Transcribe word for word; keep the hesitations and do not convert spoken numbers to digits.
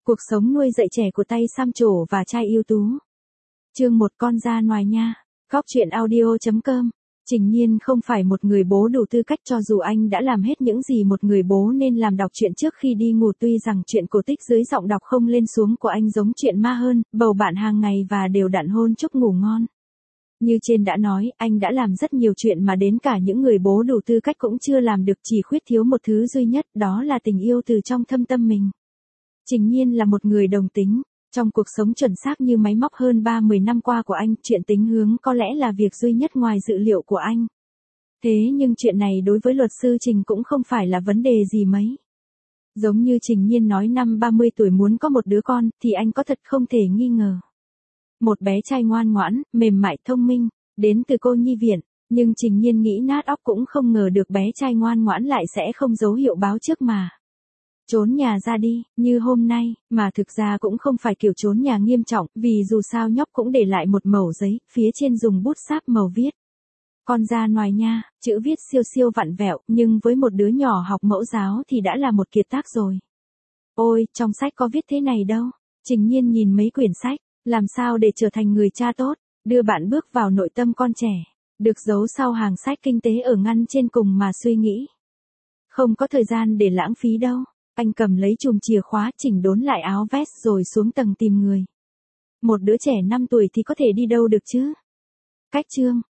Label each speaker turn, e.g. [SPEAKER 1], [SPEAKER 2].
[SPEAKER 1] Cuộc sống nuôi dạy trẻ của tay xăm trổ và trai ưu tú. Chương một Con ra ngoài nha. Góc truyện audio chấm com. Trình Nhiên không phải một người bố đủ tư cách, cho dù anh đã làm hết những gì một người bố nên làm. Đọc truyện trước khi đi ngủ. Tuy rằng chuyện cổ tích dưới giọng đọc không lên xuống của anh giống chuyện ma hơn, bầu bạn hàng ngày và đều đặn hôn chúc ngủ ngon. Như trên đã nói, anh đã làm rất nhiều chuyện mà đến cả những người bố đủ tư cách cũng chưa làm được, chỉ khuyết thiếu một thứ duy nhất, đó là tình yêu từ trong thâm tâm mình. Trình Nhiên là một người đồng tính. Trong cuộc sống chuẩn xác như máy móc hơn ba mươi năm qua của anh, chuyện tính hướng có lẽ là việc duy nhất ngoài dự liệu của anh. Thế nhưng chuyện này đối với luật sư Trình cũng không phải là vấn đề gì mấy. Giống như Trình Nhiên nói năm ba mươi tuổi muốn có một đứa con, thì anh có thật không thể nghi ngờ. Một bé trai ngoan ngoãn, mềm mại thông minh, đến từ cô nhi viện. Nhưng Trình Nhiên nghĩ nát óc cũng không ngờ được bé trai ngoan ngoãn lại sẽ không dấu hiệu báo trước mà trốn nhà ra đi, như hôm nay, mà thực ra cũng không phải kiểu trốn nhà nghiêm trọng, vì dù sao nhóc cũng để lại một mẩu giấy, phía trên dùng bút sáp màu viết. Con ra ngoài nha, chữ viết siêu siêu vặn vẹo, nhưng với một đứa nhỏ học mẫu giáo thì đã là một kiệt tác rồi. Ôi, trong sách có viết thế này đâu. Trình Nhiên nhìn mấy quyển sách, làm sao để trở thành người cha tốt, đưa bạn bước vào nội tâm con trẻ, được giấu sau hàng sách kinh tế ở ngăn trên cùng mà suy nghĩ. Không có thời gian để lãng phí đâu. Anh cầm lấy chùm chìa khóa, chỉnh đốn lại áo vest rồi xuống tầng tìm người. Một đứa trẻ năm tuổi thì có thể đi đâu được chứ? Cách chương,